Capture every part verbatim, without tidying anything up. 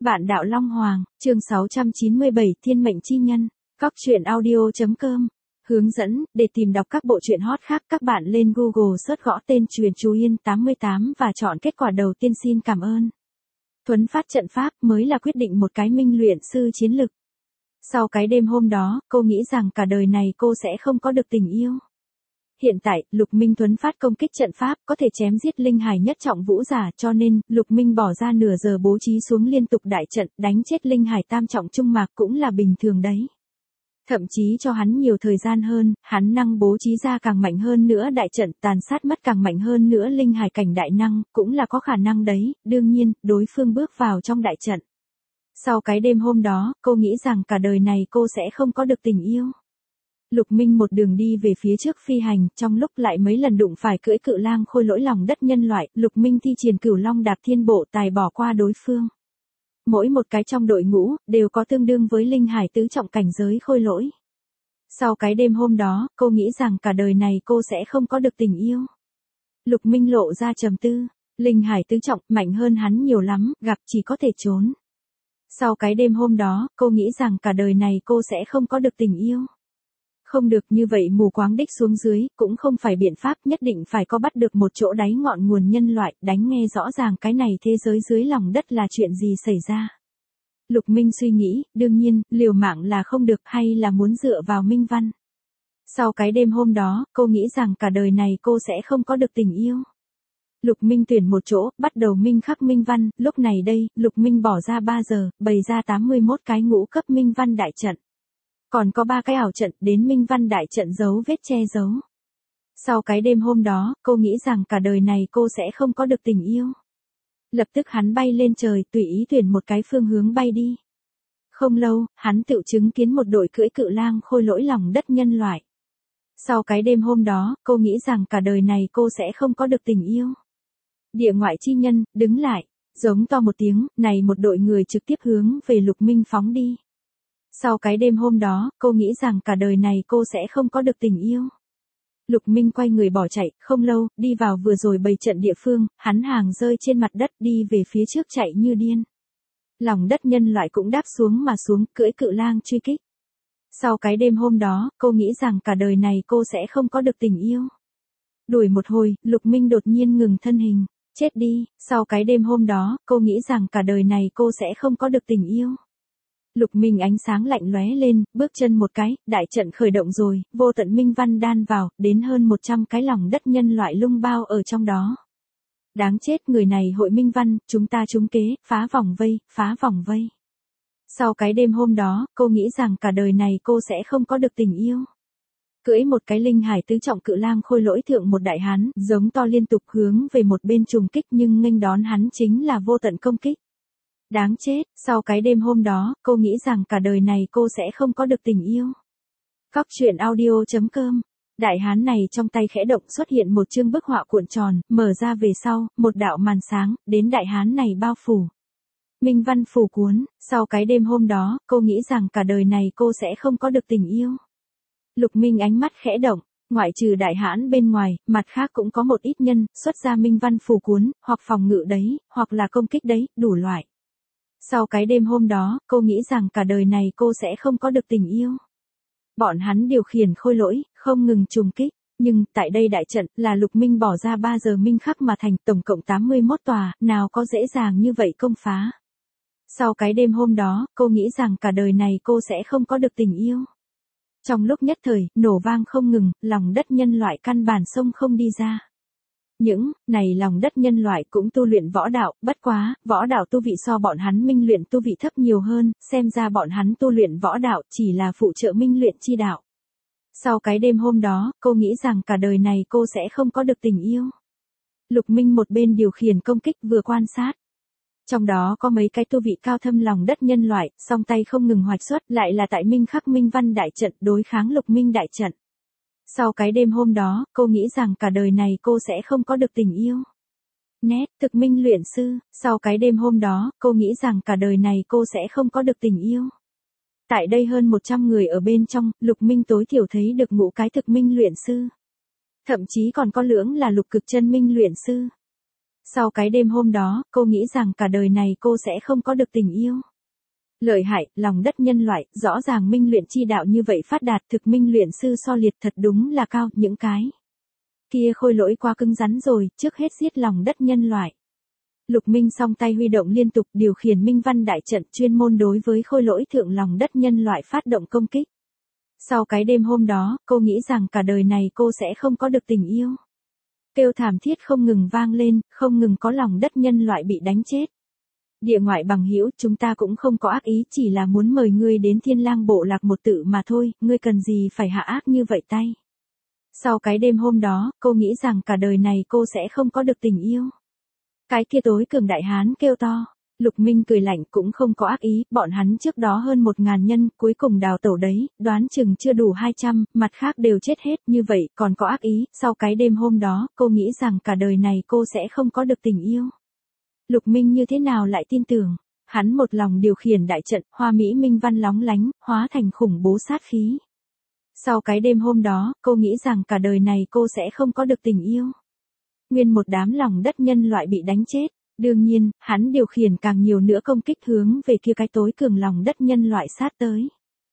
Vạn đạo Long Hoàng, chương sáu trăm chín mươi bảy Thiên mệnh chi nhân, Cóc truyện audio chấm com. Hướng dẫn, để tìm đọc các bộ truyện hot khác các bạn lên Google search gõ tên Truyện Chú Yên tám mươi tám và chọn kết quả đầu tiên. Xin cảm ơn. Thuấn phát trận pháp mới là quyết định một cái minh luyện sư chiến lực. Sau cái đêm hôm đó, cô nghĩ rằng cả đời này cô sẽ không có được tình yêu. Hiện tại, Lục Minh thuấn phát công kích trận pháp, có thể chém giết linh hải nhất trọng vũ giả, cho nên, Lục Minh bỏ ra nửa giờ bố trí xuống liên tục đại trận, đánh chết linh hải tam trọng trung mạc cũng là bình thường đấy. Thậm chí cho hắn nhiều thời gian hơn, hắn năng bố trí ra càng mạnh hơn nữa đại trận, tàn sát mất càng mạnh hơn nữa linh hải cảnh đại năng, cũng là có khả năng đấy, đương nhiên, đối phương bước vào trong đại trận. Sau cái đêm hôm đó, cô nghĩ rằng cả đời này cô sẽ không có được tình yêu. Lục Minh một đường đi về phía trước phi hành, trong lúc lại mấy lần đụng phải cưỡi cự lang khôi lỗi lòng đất nhân loại, Lục Minh thi triển cửu long đạp thiên bộ tài bỏ qua đối phương. Mỗi một cái trong đội ngũ, đều có tương đương với linh hải tứ trọng cảnh giới khôi lỗi. Sau cái đêm hôm đó, cô nghĩ rằng cả đời này cô sẽ không có được tình yêu. Lục Minh lộ ra trầm tư, linh hải tứ trọng, mạnh hơn hắn nhiều lắm, gặp chỉ có thể trốn. Sau cái đêm hôm đó, cô nghĩ rằng cả đời này cô sẽ không có được tình yêu. Không được như vậy mù quáng đích xuống dưới, cũng không phải biện pháp, nhất định phải có bắt được một chỗ đáy ngọn nguồn nhân loại, đánh nghe rõ ràng cái này thế giới dưới lòng đất là chuyện gì xảy ra. Lục Minh suy nghĩ, đương nhiên, liều mạng là không được hay là muốn dựa vào Minh Văn. Sau cái đêm hôm đó, cô nghĩ rằng cả đời này cô sẽ không có được tình yêu. Lục Minh tuyển một chỗ, bắt đầu minh khắc Minh Văn, lúc này đây, Lục Minh bỏ ra ba giờ, bày ra tám mươi mốt cái ngũ cấp Minh Văn đại trận. Còn có ba cái ảo trận, đến Minh Văn đại trận giấu vết che giấu. Sau cái đêm hôm đó, cô nghĩ rằng cả đời này cô sẽ không có được tình yêu. Lập tức hắn bay lên trời, tùy ý tuyển một cái phương hướng bay đi. Không lâu, hắn tự chứng kiến một đội cưỡi cự lang khôi lỗi lòng đất nhân loại. Sau cái đêm hôm đó, cô nghĩ rằng cả đời này cô sẽ không có được tình yêu. Địa ngoại chi nhân, đứng lại, giống to một tiếng, này một đội người trực tiếp hướng về Lục Minh phóng đi. Sau cái đêm hôm đó, cô nghĩ rằng cả đời này cô sẽ không có được tình yêu. Lục Minh quay người bỏ chạy, không lâu, đi vào vừa rồi bày trận địa phương, hắn hàng rơi trên mặt đất đi về phía trước chạy như điên. Lòng đất nhân loại cũng đáp xuống mà xuống, cưỡi cự lang truy kích. Sau cái đêm hôm đó, cô nghĩ rằng cả đời này cô sẽ không có được tình yêu. Đuổi một hồi, Lục Minh đột nhiên ngừng thân hình, chết đi, sau cái đêm hôm đó, cô nghĩ rằng cả đời này cô sẽ không có được tình yêu. Lục Minh ánh sáng lạnh lóe lên, bước chân một cái, đại trận khởi động rồi, vô tận Minh Văn đan vào, đến hơn một trăm cái lòng đất nhân loại lung bao ở trong đó. Đáng chết, người này hội Minh Văn, chúng ta trúng kế, phá vòng vây, phá vòng vây. Sau cái đêm hôm đó, cô nghĩ rằng cả đời này cô sẽ không có được tình yêu. Cưỡi một cái linh hải tứ trọng cự lang khôi lỗi thượng một đại hán, giống to liên tục hướng về một bên trùng kích nhưng nghênh đón hắn chính là vô tận công kích. Đáng chết, sau cái đêm hôm đó, cô nghĩ rằng cả đời này cô sẽ không có được tình yêu. Cóc truyện audio chấm com. Đại hán này trong tay khẽ động xuất hiện một chương bức họa cuộn tròn, mở ra về sau, một đạo màn sáng, đến đại hán này bao phủ. Minh Văn phủ cuốn, sau cái đêm hôm đó, cô nghĩ rằng cả đời này cô sẽ không có được tình yêu. Lục Minh ánh mắt khẽ động, ngoại trừ đại hãn bên ngoài, mặt khác cũng có một ít nhân, xuất ra Minh Văn phủ cuốn, hoặc phòng ngự đấy, hoặc là công kích đấy, đủ loại. Sau cái đêm hôm đó, cô nghĩ rằng cả đời này cô sẽ không có được tình yêu. Bọn hắn điều khiển khôi lỗi, không ngừng trùng kích, nhưng tại đây đại trận là Lục Minh bỏ ra ba giờ minh khắc mà thành, tổng cộng tám mươi mốt tòa, nào có dễ dàng như vậy công phá. Sau cái đêm hôm đó, cô nghĩ rằng cả đời này cô sẽ không có được tình yêu. Trong lúc nhất thời, nổ vang không ngừng, lòng đất nhân loại căn bản sông không đi ra. Những, này lòng đất nhân loại cũng tu luyện võ đạo, bất quá, võ đạo tu vị so bọn hắn minh luyện tu vị thấp nhiều hơn, xem ra bọn hắn tu luyện võ đạo chỉ là phụ trợ minh luyện chi đạo. Sau cái đêm hôm đó, cô nghĩ rằng cả đời này cô sẽ không có được tình yêu. Lục Minh một bên điều khiển công kích vừa quan sát. Trong đó có mấy cái tu vị cao thâm lòng đất nhân loại, song tay không ngừng hoạch xuất, lại là tại Minh khắc Minh Văn đại trận đối kháng Lục Minh đại trận. Sau cái đêm hôm đó, cô nghĩ rằng cả đời này cô sẽ không có được tình yêu. Nét, thực minh luyện sư, sau cái đêm hôm đó, cô nghĩ rằng cả đời này cô sẽ không có được tình yêu. Tại đây hơn một trăm người ở bên trong, Lục Minh tối thiểu thấy được ngũ cái thực minh luyện sư. Thậm chí còn có lưỡng là lục cực chân minh luyện sư. Sau cái đêm hôm đó, cô nghĩ rằng cả đời này cô sẽ không có được tình yêu. Lợi hại, lòng đất nhân loại, rõ ràng minh luyện chi đạo như vậy phát đạt, thực minh luyện sư so liệt thật đúng là cao, những cái kia khôi lỗi quá cứng rắn rồi, trước hết giết lòng đất nhân loại. Lục Minh song tay huy động liên tục điều khiển minh văn đại trận chuyên môn đối với khôi lỗi thượng lòng đất nhân loại phát động công kích. Sau cái đêm hôm đó, cô nghĩ rằng cả đời này cô sẽ không có được tình yêu. Kêu thảm thiết không ngừng vang lên, không ngừng có lòng đất nhân loại bị đánh chết. Địa ngoại bằng hữu, chúng ta cũng không có ác ý, chỉ là muốn mời ngươi đến Thiên Lang bộ lạc một tự mà thôi, ngươi cần gì phải hạ ác như vậy tay. Sau cái đêm hôm đó, cô nghĩ rằng cả đời này cô sẽ không có được tình yêu. Cái kia tối cường đại hán kêu to. Lục Minh cười lạnh cũng không có ác ý, bọn hắn trước đó hơn một ngàn nhân, cuối cùng đào tẩu đấy, đoán chừng chưa đủ hai trăm, mặt khác đều chết hết, như vậy, còn có ác ý, sau cái đêm hôm đó, cô nghĩ rằng cả đời này cô sẽ không có được tình yêu. Lục Minh như thế nào lại tin tưởng, hắn một lòng điều khiển đại trận, hoa mỹ minh văn lóng lánh, hóa thành khủng bố sát khí. Sau cái đêm hôm đó, cô nghĩ rằng cả đời này cô sẽ không có được tình yêu. Nguyên một đám lòng đất nhân loại bị đánh chết. Đương nhiên, hắn điều khiển càng nhiều nữa công kích hướng về kia cái tối cường lòng đất nhân loại sát tới.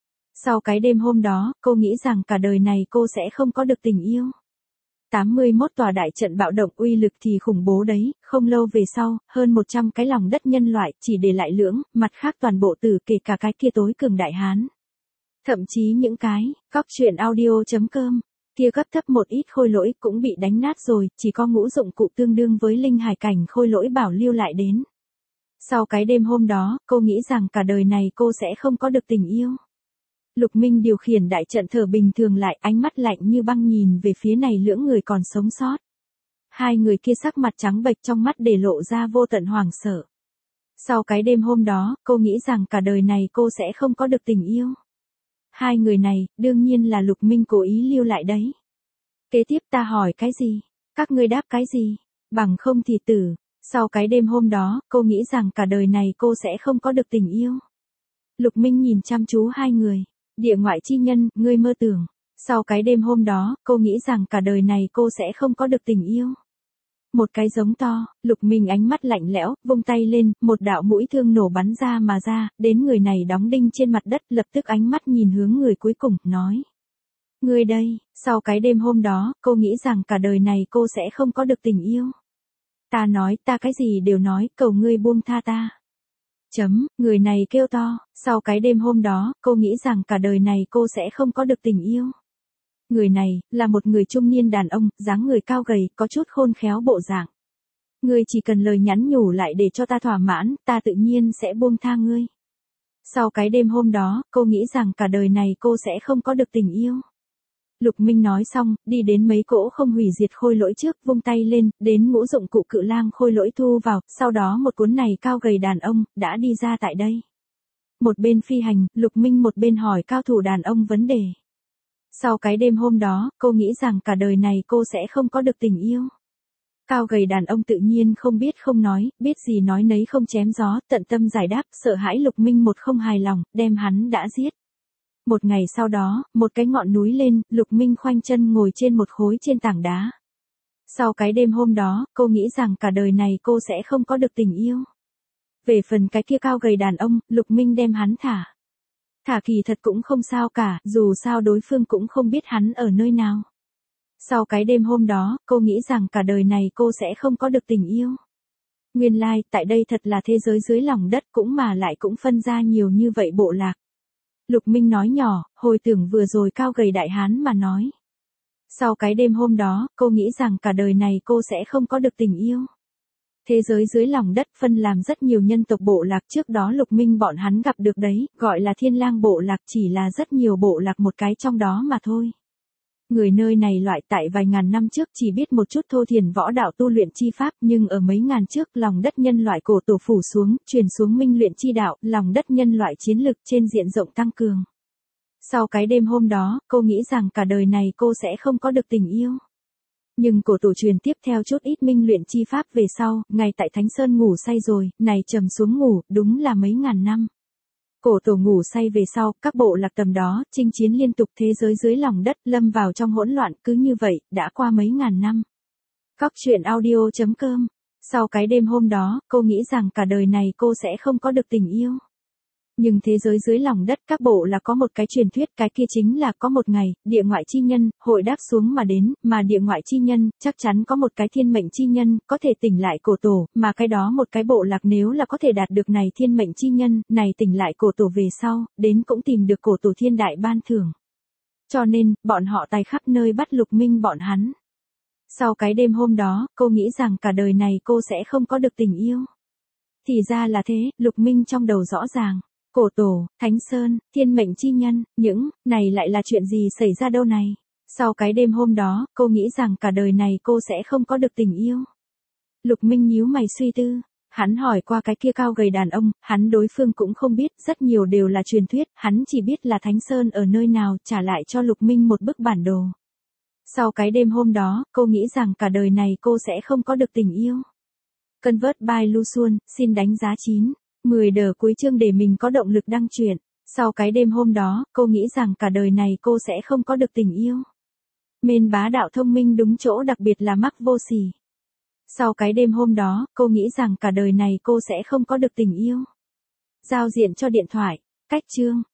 Sau cái đêm hôm đó, cô nghĩ rằng cả đời này cô sẽ không có được tình yêu. tám mươi mốt tòa đại trận bạo động uy lực thì khủng bố đấy, không lâu về sau, hơn một trăm cái lòng đất nhân loại chỉ để lại lưỡng, mặt khác toàn bộ tử kể cả cái kia tối cường đại hán. Thậm chí những cái, góc truyện audio.com. Kia cấp thấp một ít khôi lỗi cũng bị đánh nát rồi, chỉ có ngũ dụng cụ tương đương với linh hải cảnh khôi lỗi bảo lưu lại đến. Sau cái đêm hôm đó, cô nghĩ rằng cả đời này cô sẽ không có được tình yêu. Lục Minh điều khiển đại trận thở bình thường lại, ánh mắt lạnh như băng nhìn về phía này lưỡng người còn sống sót. Hai người kia sắc mặt trắng bệch, trong mắt để lộ ra vô tận hoảng sợ. Sau cái đêm hôm đó, cô nghĩ rằng cả đời này cô sẽ không có được tình yêu. Hai người này, đương nhiên là Lục Minh cố ý lưu lại đấy. Kế tiếp ta hỏi cái gì? Các ngươi đáp cái gì? Bằng không thì tử. Sau cái đêm hôm đó, cô nghĩ rằng cả đời này cô sẽ không có được tình yêu. Lục Minh nhìn chăm chú hai người. Địa ngoại chi nhân, ngươi mơ tưởng. Sau cái đêm hôm đó, cô nghĩ rằng cả đời này cô sẽ không có được tình yêu. Một cái giống to, Lục Minh ánh mắt lạnh lẽo, vung tay lên, một đạo mũi thương nổ bắn ra mà ra, đến người này đóng đinh trên mặt đất, lập tức ánh mắt nhìn hướng người cuối cùng, nói. Ngươi đây, sau cái đêm hôm đó, cô nghĩ rằng cả đời này cô sẽ không có được tình yêu. Ta nói, ta cái gì đều nói, cầu ngươi buông tha ta. Chấm, người này kêu to, sau cái đêm hôm đó, cô nghĩ rằng cả đời này cô sẽ không có được tình yêu. Người này, là một người trung niên đàn ông, dáng người cao gầy, có chút khôn khéo bộ dạng. Ngươi chỉ cần lời nhắn nhủ lại để cho ta thỏa mãn, ta tự nhiên sẽ buông tha ngươi. Sau cái đêm hôm đó, cô nghĩ rằng cả đời này cô sẽ không có được tình yêu. Lục Minh nói xong, đi đến mấy cỗ không hủy diệt khôi lỗi trước, vung tay lên, đến ngũ dụng cụ cự lang khôi lỗi thu vào, sau đó một cuốn này cao gầy đàn ông, đã đi ra tại đây. Một bên phi hành, Lục Minh một bên hỏi cao thủ đàn ông vấn đề. Sau cái đêm hôm đó, cô nghĩ rằng cả đời này cô sẽ không có được tình yêu. Cao gầy đàn ông tự nhiên không biết không nói, biết gì nói nấy không chém gió, tận tâm giải đáp, sợ hãi Lục Minh một không hài lòng, đem hắn đã giết. Một ngày sau đó, một cái ngọn núi lên, Lục Minh khoanh chân ngồi trên một khối trên tảng đá. Sau cái đêm hôm đó, cô nghĩ rằng cả đời này cô sẽ không có được tình yêu. Về phần cái kia cao gầy đàn ông, Lục Minh đem hắn thả. Thả kỳ thật cũng không sao cả, dù sao đối phương cũng không biết hắn ở nơi nào. Sau cái đêm hôm đó, cô nghĩ rằng cả đời này cô sẽ không có được tình yêu. Nguyên lai, like, tại đây thật là thế giới dưới lòng đất cũng mà lại cũng phân ra nhiều như vậy bộ lạc. Lục Minh nói nhỏ, hồi tưởng vừa rồi cao gầy đại hán mà nói. Sau cái đêm hôm đó, cô nghĩ rằng cả đời này cô sẽ không có được tình yêu. Thế giới dưới lòng đất phân làm rất nhiều nhân tộc bộ lạc, trước đó Lục Minh bọn hắn gặp được đấy, gọi là Thiên Lang bộ lạc, chỉ là rất nhiều bộ lạc một cái trong đó mà thôi. Người nơi này loại tại vài ngàn năm trước chỉ biết một chút thô thiển võ đạo tu luyện chi pháp, nhưng ở mấy ngàn trước lòng đất nhân loại cổ tổ phủ xuống, truyền xuống minh luyện chi đạo, lòng đất nhân loại chiến lực trên diện rộng tăng cường. Sau cái đêm hôm đó, cô nghĩ rằng cả đời này cô sẽ không có được tình yêu. Nhưng cổ tổ truyền tiếp theo chút ít minh luyện chi pháp về sau, ngày tại Thánh Sơn ngủ say rồi, này trầm xuống ngủ, đúng là mấy ngàn năm. Cổ tổ ngủ say về sau, các bộ lạc tầm đó, chinh chiến liên tục, thế giới dưới lòng đất, lâm vào trong hỗn loạn, cứ như vậy, đã qua mấy ngàn năm. Góc truyện audio chấm com Sau cái đêm hôm đó, cô nghĩ rằng cả đời này cô sẽ không có được tình yêu. Nhưng thế giới dưới lòng đất các bộ là có một cái truyền thuyết, cái kia chính là có một ngày, địa ngoại chi nhân, hội đáp xuống mà đến, mà địa ngoại chi nhân, chắc chắn có một cái thiên mệnh chi nhân, có thể tỉnh lại cổ tổ, mà cái đó một cái bộ lạc nếu là có thể đạt được này thiên mệnh chi nhân, này tỉnh lại cổ tổ về sau, đến cũng tìm được cổ tổ thiên đại ban thưởng. Cho nên, bọn họ tài khắp nơi bắt Lục Minh bọn hắn. Sau cái đêm hôm đó, cô nghĩ rằng cả đời này cô sẽ không có được tình yêu. Thì ra là thế, Lục Minh trong đầu rõ ràng. Cổ tổ, Thánh Sơn, thiên mệnh chi nhân, những, này lại là chuyện gì xảy ra đâu này? Sau cái đêm hôm đó, cô nghĩ rằng cả đời này cô sẽ không có được tình yêu. Lục Minh nhíu mày suy tư. Hắn hỏi qua cái kia cao gầy đàn ông, hắn đối phương cũng không biết, rất nhiều đều là truyền thuyết, hắn chỉ biết là Thánh Sơn ở nơi nào, trả lại cho Lục Minh một bức bản đồ. Sau cái đêm hôm đó, cô nghĩ rằng cả đời này cô sẽ không có được tình yêu. Convert by Lu Xuân, xin đánh giá chín. mười đờ cuối chương để mình có động lực đăng truyện. Sau cái đêm hôm đó, cô nghĩ rằng cả đời này cô sẽ không có được tình yêu. Mên bá đạo thông minh đúng chỗ, đặc biệt là mắc vô sỉ. Sau cái đêm hôm đó, cô nghĩ rằng cả đời này cô sẽ không có được tình yêu. Giao diện cho điện thoại. Cách chương.